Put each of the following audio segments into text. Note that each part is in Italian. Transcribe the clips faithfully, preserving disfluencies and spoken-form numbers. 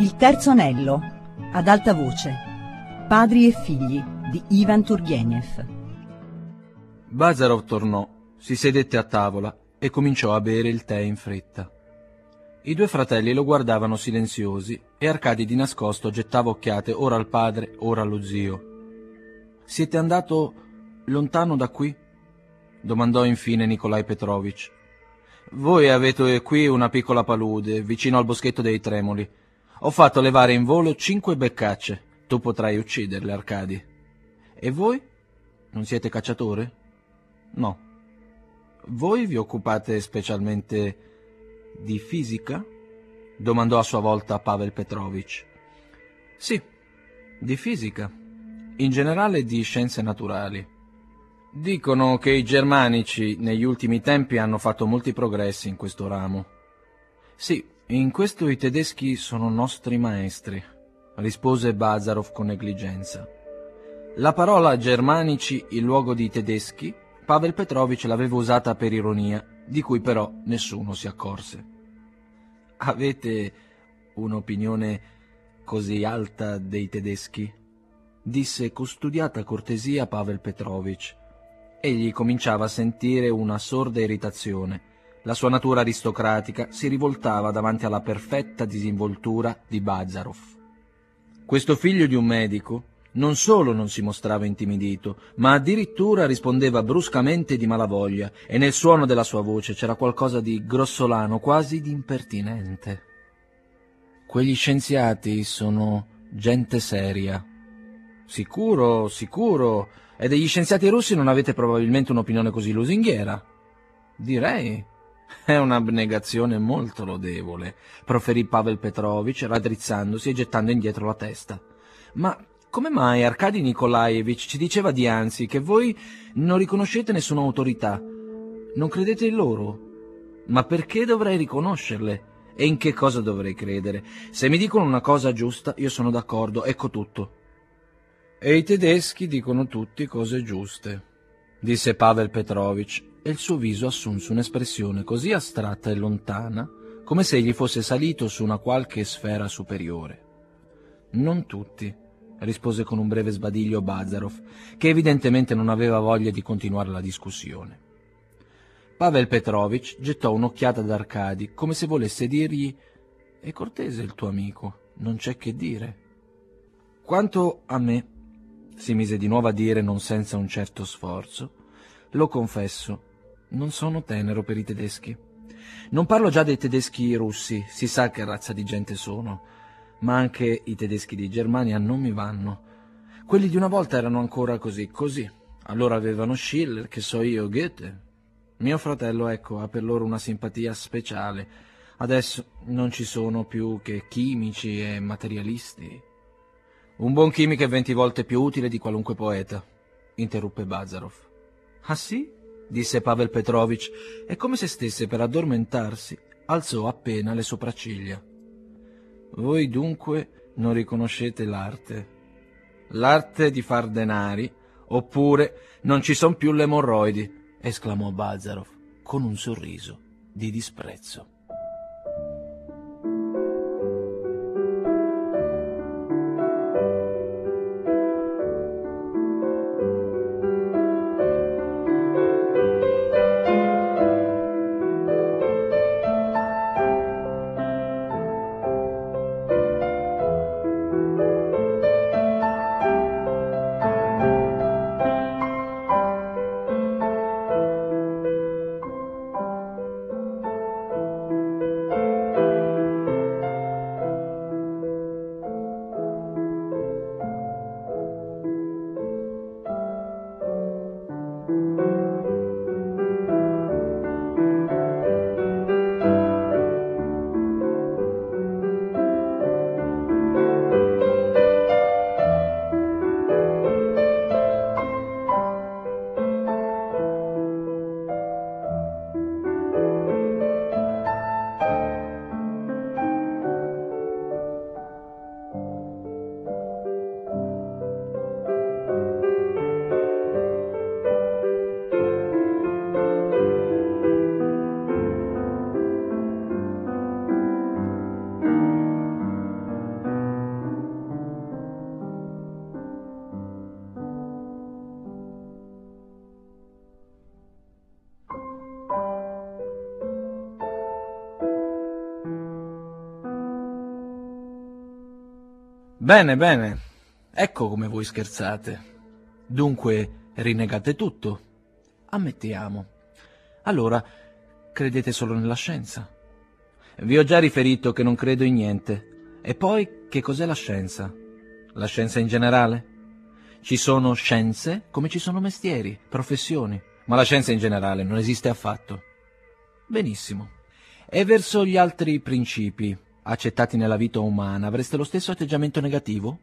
Il terzo anello, ad alta voce. Padri e figli di Ivan Turgenev. Bazarov tornò, si sedette a tavola e cominciò a bere il tè in fretta. I due fratelli lo guardavano silenziosi e Arkady di nascosto gettava occhiate ora al padre, ora allo zio. «Siete andato lontano da qui?» domandò infine Nikolai Petrovich. «Voi avete qui una piccola palude, vicino al boschetto dei Tremoli. Ho fatto levare in volo cinque beccacce. Tu potrai ucciderle, Arkady. E voi? Non siete cacciatore?» «No». «Voi vi occupate specialmente di fisica?» domandò a sua volta Pavel Petrovich. «Sì, di fisica. In generale di scienze naturali. Dicono che i germanici negli ultimi tempi hanno fatto molti progressi in questo ramo». «Sì, in questo i tedeschi sono nostri maestri», rispose Bazarov con negligenza. La parola germanici in luogo di tedeschi Pavel Petrovich l'aveva usata per ironia, di cui però nessuno si accorse. «Avete un'opinione così alta dei tedeschi?» disse con studiata cortesia Pavel Petrovich. Egli cominciava a sentire una sorda irritazione. La sua natura aristocratica si rivoltava davanti alla perfetta disinvoltura di Bazarov. Questo figlio di un medico non solo non si mostrava intimidito, ma addirittura rispondeva bruscamente di malavoglia, e nel suono della sua voce c'era qualcosa di grossolano, quasi di impertinente. «Quegli scienziati sono gente seria». «Sicuro, sicuro. E degli scienziati russi non avete probabilmente un'opinione così lusinghiera?» «Direi. È un'abnegazione molto lodevole», proferì Pavel Petrovich, raddrizzandosi e gettando indietro la testa. «Ma come mai Arkady Nikolaevich ci diceva dianzi che voi non riconoscete nessuna autorità? Non credete in loro? Ma perché dovrei riconoscerle? E in che cosa dovrei credere? Se mi dicono una cosa giusta, io sono d'accordo, ecco tutto». «E i tedeschi dicono tutti cose giuste», disse Pavel Petrovich, e il suo viso assunse un'espressione così astratta e lontana, come se egli fosse salito su una qualche sfera superiore. «Non tutti», rispose con un breve sbadiglio Bazarov, che evidentemente non aveva voglia di continuare la discussione. Pavel Petrovich gettò un'occhiata ad Arkady, come se volesse dirgli: «È cortese il tuo amico, non c'è che dire». «Quanto a me», si mise di nuovo a dire non senza un certo sforzo, «lo confesso, non sono tenero per i tedeschi. Non parlo già dei tedeschi russi, si sa che razza di gente sono, ma anche i tedeschi di Germania non mi vanno. Quelli di una volta erano ancora così, così. Allora avevano Schiller, che so io, Goethe. Mio fratello, ecco, ha per loro una simpatia speciale. Adesso non ci sono più che chimici e materialisti». «Un buon chimico è venti volte più utile di qualunque poeta», interruppe Bazarov. «Ah sì?» disse Pavel Petrovich, e come se stesse per addormentarsi, alzò appena le sopracciglia. «Voi dunque non riconoscete l'arte? L'arte di far denari, oppure non ci son più le emorroidi», esclamò Bazarov con un sorriso di disprezzo. Bene, bene. Ecco come voi scherzate. Dunque, rinnegate tutto? Ammettiamo. Allora, credete solo nella scienza? Vi ho già riferito che non credo in niente. E poi, che cos'è la scienza? La scienza in generale? Ci sono scienze come ci sono mestieri, professioni, ma la scienza in generale non esiste affatto. Benissimo. E verso gli altri principi accettati nella vita umana avreste lo stesso atteggiamento negativo?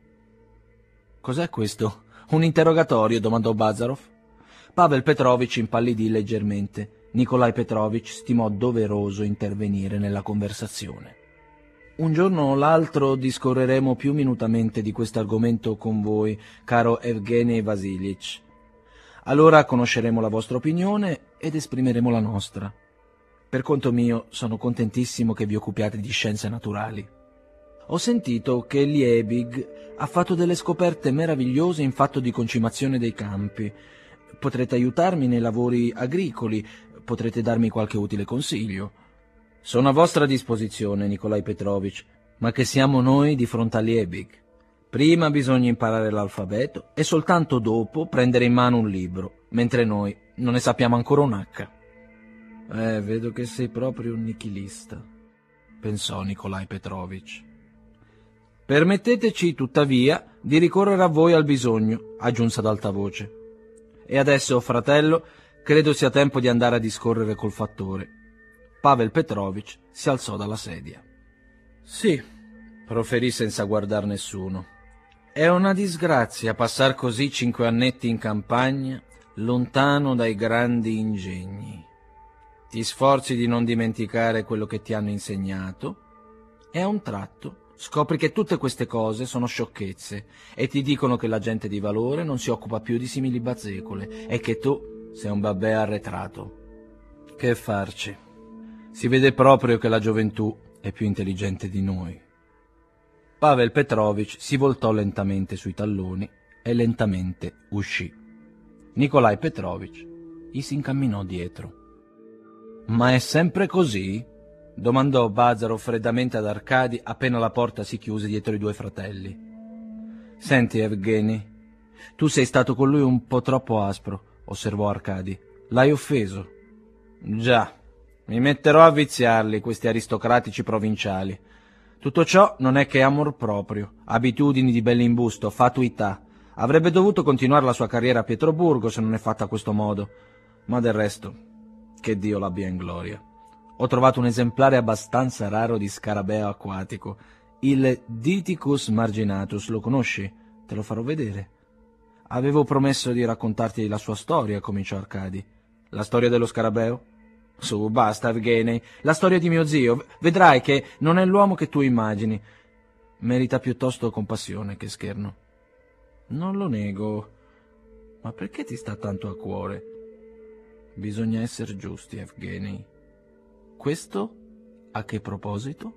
Cos'è questo? Un interrogatorio? Domandò Bazarov. Pavel Petrovich impallidì leggermente. Nikolai Petrovich stimò doveroso intervenire nella conversazione. Un giorno o l'altro discorreremo più minutamente di questo argomento con voi, caro Evgenij Vasilievich. Allora conosceremo la vostra opinione ed esprimeremo la nostra. Per conto mio, sono contentissimo che vi occupiate di scienze naturali. Ho sentito che Liebig ha fatto delle scoperte meravigliose in fatto di concimazione dei campi. Potrete aiutarmi nei lavori agricoli, potrete darmi qualche utile consiglio. Sono a vostra disposizione, Nikolai Petrovich, ma che siamo noi di fronte a Liebig. Prima bisogna imparare l'alfabeto e soltanto dopo prendere in mano un libro, mentre noi non ne sappiamo ancora un H. Eh, vedo che sei proprio un nichilista, pensò Nikolai Petrovich. Permetteteci, tuttavia, di ricorrere a voi al bisogno, aggiunse ad alta voce. E adesso, fratello, credo sia tempo di andare a discorrere col fattore. Pavel Petrovich si alzò dalla sedia. Sì, proferì senza guardar nessuno. È una disgrazia passar così cinque annetti in campagna, lontano dai grandi ingegni. Ti sforzi di non dimenticare quello che ti hanno insegnato e a un tratto scopri che tutte queste cose sono sciocchezze e ti dicono che la gente di valore non si occupa più di simili bazzecole e che tu sei un babbè arretrato. Che farci? Si vede proprio che la gioventù è più intelligente di noi. Pavel Petrovich si voltò lentamente sui talloni e lentamente uscì. Nikolai Petrovich gli si incamminò dietro. «Ma è sempre così?» domandò Bazarov freddamente ad Arkady appena la porta si chiuse dietro i due fratelli. «Senti, Evgenij, tu sei stato con lui un po' troppo aspro», osservò Arkady. «L'hai offeso». «Già, mi metterò a viziarli, questi aristocratici provinciali. Tutto ciò non è che amor proprio, abitudini di bell'imbusto, fatuità. Avrebbe dovuto continuare la sua carriera a Pietroburgo se non è fatta a questo modo. Ma del resto, che Dio l'abbia in gloria. Ho trovato un esemplare abbastanza raro di scarabeo acquatico, il Dithicus marginatus, lo conosci? Te lo farò vedere». «Avevo promesso di raccontarti la sua storia», cominciò Arkady. «La storia dello scarabeo?» «Su, basta, Evgenij, la storia di mio zio. Vedrai che non è l'uomo che tu immagini. Merita piuttosto compassione che scherno». «Non lo nego, ma perché ti sta tanto a cuore?» «Bisogna essere giusti, Evgenij». «Questo a che proposito?»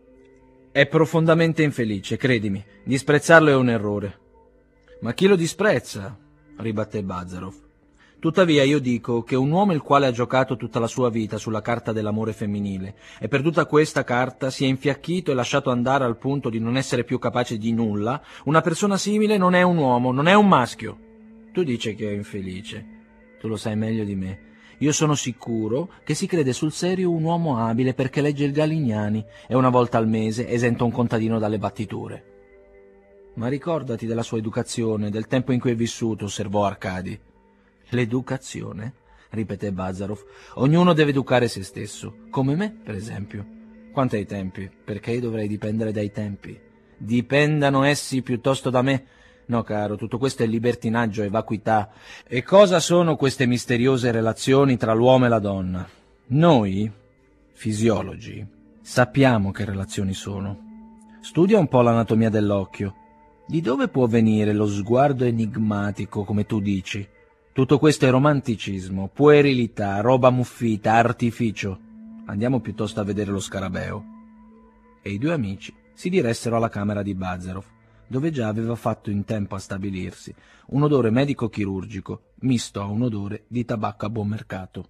«È profondamente infelice, credimi. Disprezzarlo è un errore». «Ma chi lo disprezza?» ribatté Bazarov. «Tuttavia io dico che un uomo il quale ha giocato tutta la sua vita sulla carta dell'amore femminile e per tutta questa carta si è infiacchito e lasciato andare al punto di non essere più capace di nulla, una persona simile non è un uomo, non è un maschio. Tu dici che è infelice. Tu lo sai meglio di me. Io sono sicuro che si crede sul serio un uomo abile perché legge il Galignani e una volta al mese esenta un contadino dalle battiture». «Ma ricordati della sua educazione, del tempo in cui è vissuto», osservò Arkady. «L'educazione?» ripeté Bazarov. «Ognuno deve educare se stesso, come me, per esempio. Quanto ai tempi, perché io dovrei dipendere dai tempi? Dipendano essi piuttosto da me? No, caro, tutto questo è libertinaggio e vacuità. E cosa sono queste misteriose relazioni tra l'uomo e la donna? Noi, fisiologi, sappiamo che relazioni sono. Studia un po' l'anatomia dell'occhio. Di dove può venire lo sguardo enigmatico, come tu dici? Tutto questo è romanticismo, puerilità, roba muffita, artificio. Andiamo piuttosto a vedere lo scarabeo». E i due amici si diressero alla camera di Bazarov, dove già aveva fatto in tempo a stabilirsi un odore medico-chirurgico misto a un odore di tabacco a buon mercato.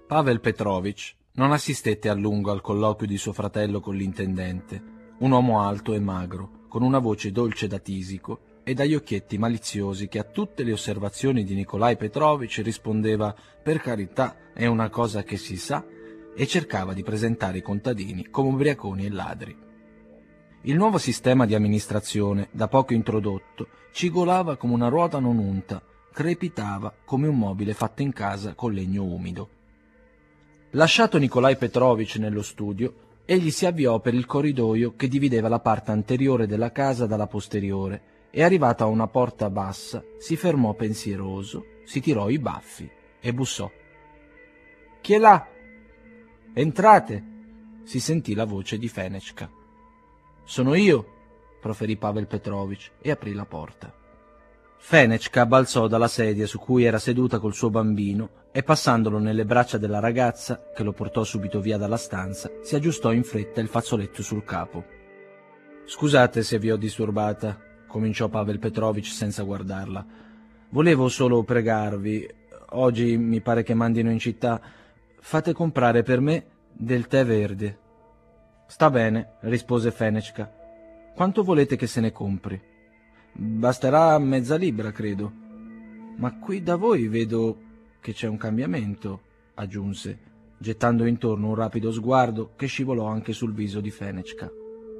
Pavel Petrovich non assistette a lungo al colloquio di suo fratello con l'intendente, un uomo alto e magro, con una voce dolce da tisico e dagli occhietti maliziosi che a tutte le osservazioni di Nikolai Petrovich rispondeva «per carità, è una cosa che si sa», e cercava di presentare i contadini come ubriaconi e ladri. Il nuovo sistema di amministrazione, da poco introdotto, cigolava come una ruota non unta, crepitava come un mobile fatto in casa con legno umido. Lasciato Nikolai Petrovich nello studio, egli si avviò per il corridoio che divideva la parte anteriore della casa dalla posteriore e, arrivato a una porta bassa, si fermò pensieroso, si tirò i baffi e bussò. «Chi è là?» «Entrate!» si sentì la voce di Fenechka. «Sono io!» proferì Pavel Petrovich e aprì la porta. Fenechka balzò dalla sedia su cui era seduta col suo bambino e, passandolo nelle braccia della ragazza, che lo portò subito via dalla stanza, si aggiustò in fretta il fazzoletto sul capo. «Scusate se vi ho disturbata», cominciò Pavel Petrovich senza guardarla. «Volevo solo pregarvi, oggi mi pare che mandino in città, fate comprare per me del tè verde». «Sta bene», rispose Fenechka. «Quanto volete che se ne compri?» «Basterà mezza libra, credo». «Ma qui da voi vedo che c'è un cambiamento», aggiunse, gettando intorno un rapido sguardo che scivolò anche sul viso di Fenechka.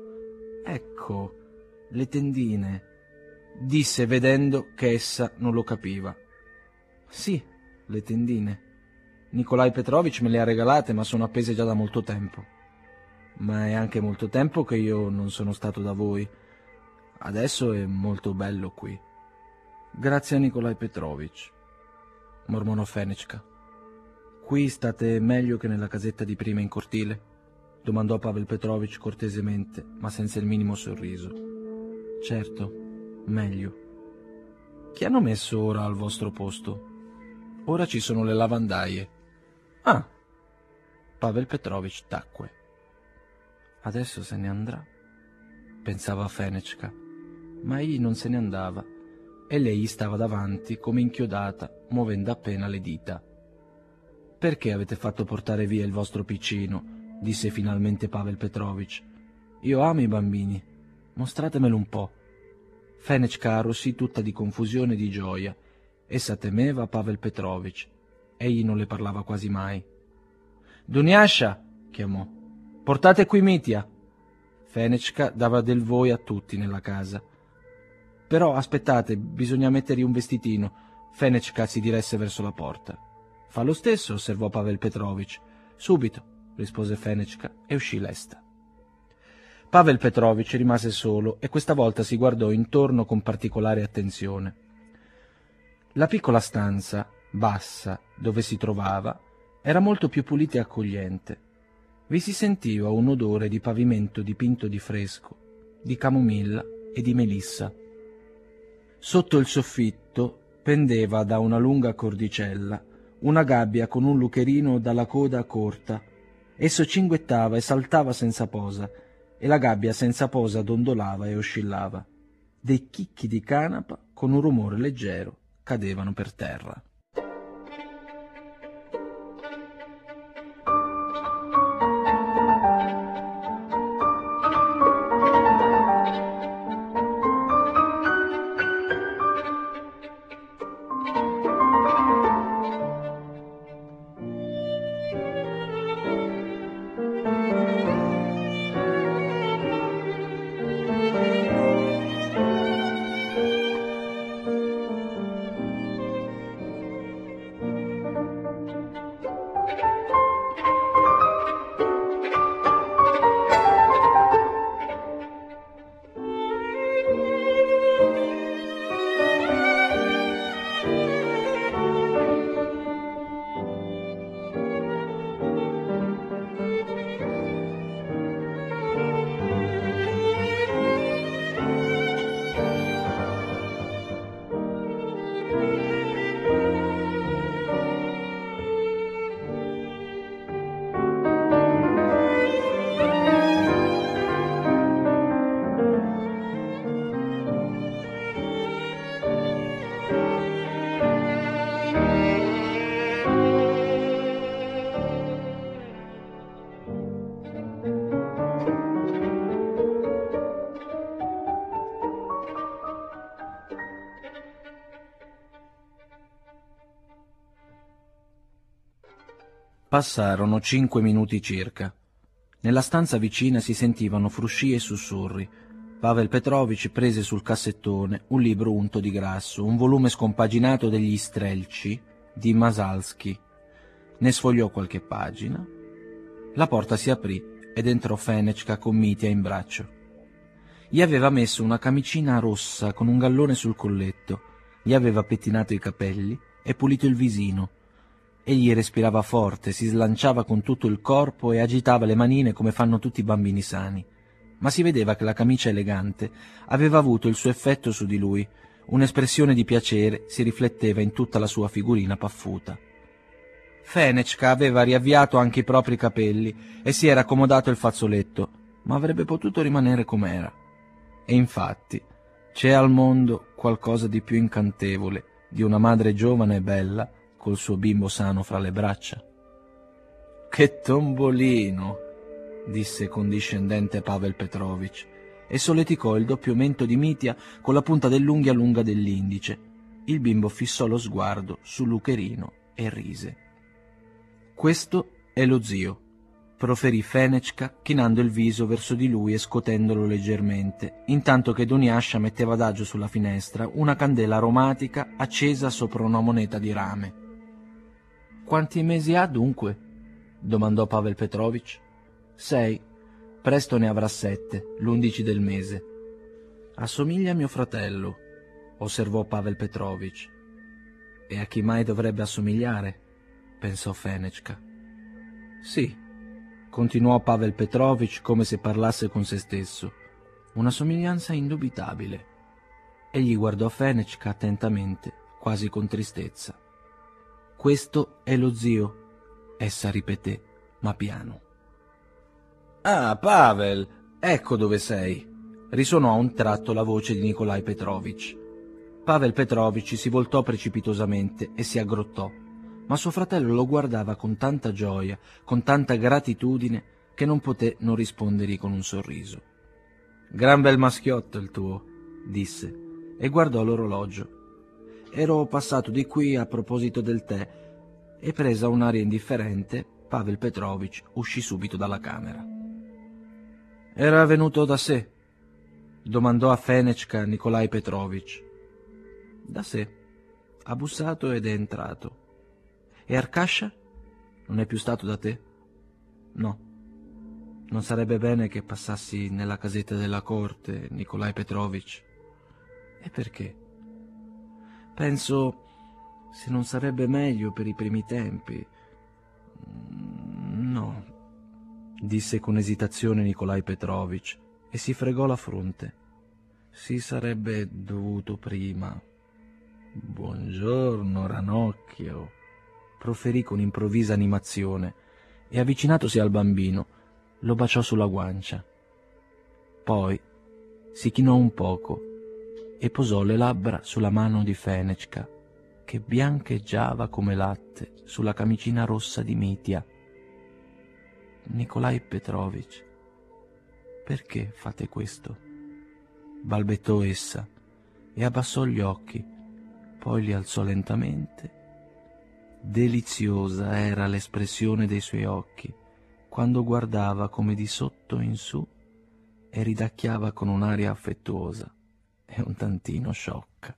«Ecco, le tendine», disse vedendo che essa non lo capiva. «Sì, le tendine. Nikolai Petrovich me le ha regalate, ma sono appese già da molto tempo. Ma è anche molto tempo che io non sono stato da voi. Adesso è molto bello qui». «Grazie a Nikolai Petrovich», mormorò Fenechka. «Qui state meglio che nella casetta di prima in cortile?» domandò Pavel Petrovich cortesemente, ma senza il minimo sorriso. «Certo, meglio». «Chi hanno messo ora al vostro posto?» «Ora ci sono le lavandaie». «Ah!» Pavel Petrovich tacque. «Adesso se ne andrà», pensava Fenechka, ma egli non se ne andava e lei gli stava davanti come inchiodata, muovendo appena le dita. «Perché avete fatto portare via il vostro piccino?» disse finalmente Pavel Petrovich. «Io amo i bambini, mostratemelo un po'». Fenechka arrossì tutta di confusione e di gioia. Essa temeva Pavel Petrovich. Egli non le parlava quasi mai. «Dunyasha!» chiamò. «Portate qui Mitya!» Fenechka dava del voi a tutti nella casa. «Però aspettate, bisogna mettergli un vestitino». Fenechka si diresse verso la porta. «Fa lo stesso», osservò Pavel Petrovich. «Subito», rispose Fenechka e uscì lesta. Pavel Petrovich rimase solo e questa volta si guardò intorno con particolare attenzione. La piccola stanza, bassa, dove si trovava, era molto più pulita e accogliente. Vi si sentiva un odore di pavimento dipinto di fresco, di camomilla e di melissa. Sotto il soffitto pendeva da una lunga cordicella una gabbia con un lucherino dalla coda corta. Esso cinguettava e saltava senza posa, e la gabbia senza posa dondolava e oscillava. Dei chicchi di canapa, con un rumore leggero, cadevano per terra. Passarono cinque minuti circa. Nella stanza vicina si sentivano frusci e sussurri. Pavel Petrovich prese sul cassettone un libro unto di grasso, un volume scompaginato degli Strelci di Masalski. Ne sfogliò qualche pagina. La porta si aprì ed entrò Fenechka con Mitya in braccio. Gli aveva messo una camicina rossa con un gallone sul colletto, gli aveva pettinato i capelli e pulito il visino. Egli respirava forte, si slanciava con tutto il corpo e agitava le manine come fanno tutti i bambini sani. Ma si vedeva che la camicia elegante aveva avuto il suo effetto su di lui. Un'espressione di piacere si rifletteva in tutta la sua figurina paffuta. Fenechka aveva riavviato anche i propri capelli e si era accomodato il fazzoletto, ma avrebbe potuto rimanere com'era. E infatti c'è al mondo qualcosa di più incantevole di una madre giovane e bella col suo bimbo sano fra le braccia. «Che tombolino!» disse condiscendente Pavel Petrovich e solleticò il doppio mento di Mitya con la punta dell'unghia lunga dell'indice. Il bimbo fissò lo sguardo su Lucherino e rise. «Questo è lo zio», proferì Fenechka chinando il viso verso di lui e scotendolo leggermente, intanto che Duniascia metteva adagio sulla finestra una candela aromatica accesa sopra una moneta di rame. «Quanti mesi ha dunque?» domandò Pavel Petrovich. «Sei. Presto ne avrà sette, l'undici del mese». «Assomiglia a mio fratello», osservò Pavel Petrovich. «E a chi mai dovrebbe assomigliare?» pensò Fenechka. «Sì», continuò Pavel Petrovich come se parlasse con se stesso, «una somiglianza indubitabile». Egli guardò Fenechka attentamente, quasi con tristezza. «Questo è lo zio», essa ripeté, ma piano. «Ah, Pavel, ecco dove sei», risuonò a un tratto la voce di Nikolai Petrovich. Pavel Petrovich si voltò precipitosamente e si aggrottò, ma suo fratello lo guardava con tanta gioia, con tanta gratitudine, che non poté non rispondergli con un sorriso. «Gran bel maschiotto il tuo», disse, e guardò l'orologio. «Ero passato di qui a proposito del tè», e presa un'aria indifferente, Pavel Petrovich uscì subito dalla camera. «Era venuto da sé?» domandò a Fenechka Nikolai Petrovich. «Da sé. Ha bussato ed è entrato». «E Arkasha? Non è più stato da te?» «No. Non sarebbe bene che passassi nella casetta della corte, Nikolai Petrovich». «E perché?» «Penso se non sarebbe meglio per i primi tempi». «No», disse con esitazione Nikolai Petrovich e si fregò la fronte. «Si sarebbe dovuto prima». «Buongiorno, Ranocchio», proferì con improvvisa animazione e, avvicinatosi al bambino, lo baciò sulla guancia. Poi si chinò un poco e posò le labbra sulla mano di Fenechka, che biancheggiava come latte sulla camicina rossa di Mitya. «Nikolai Petrovich, perché fate questo?» balbettò essa e abbassò gli occhi, poi li alzò lentamente. Deliziosa era l'espressione dei suoi occhi quando guardava come di sotto in su e ridacchiava con un'aria affettuosa e un tantino sciocca.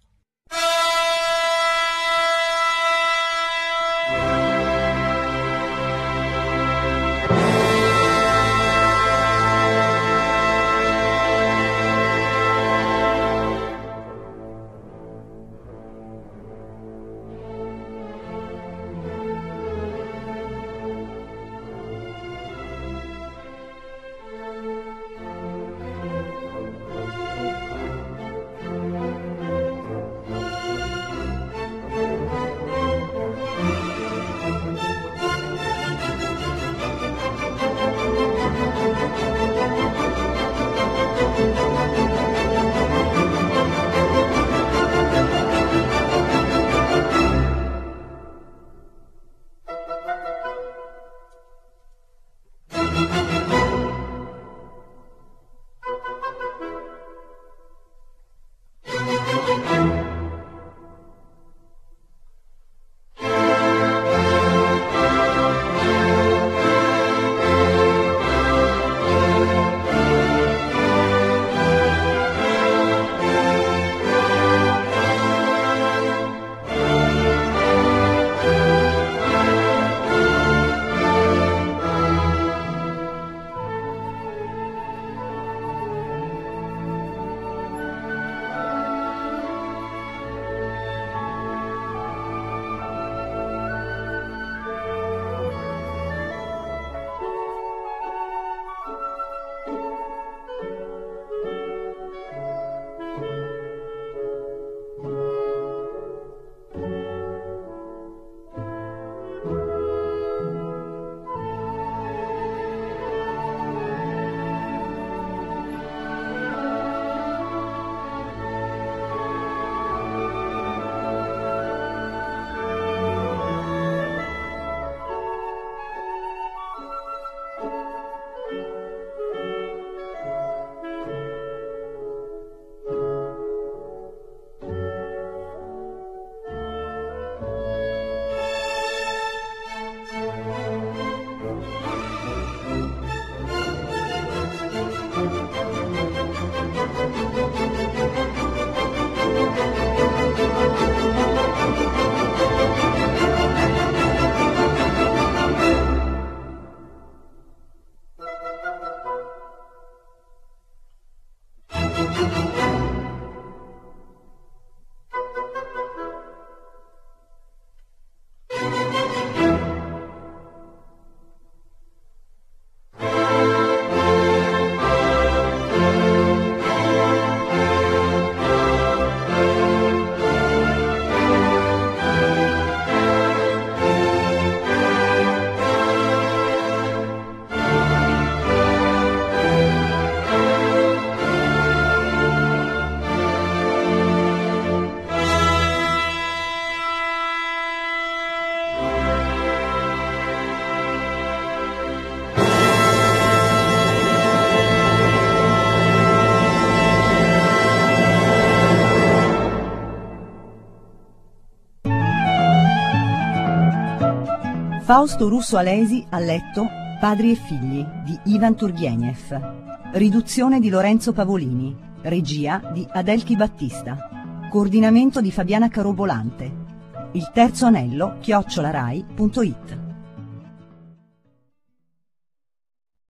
Fausto Russo Alesi ha letto Padri e figli di Ivan Turgenev. Riduzione di Lorenzo Pavolini. Regia di Adelchi Battista. Coordinamento di Fabiana Carobolante. Il terzo anello chiocciolarai punto it.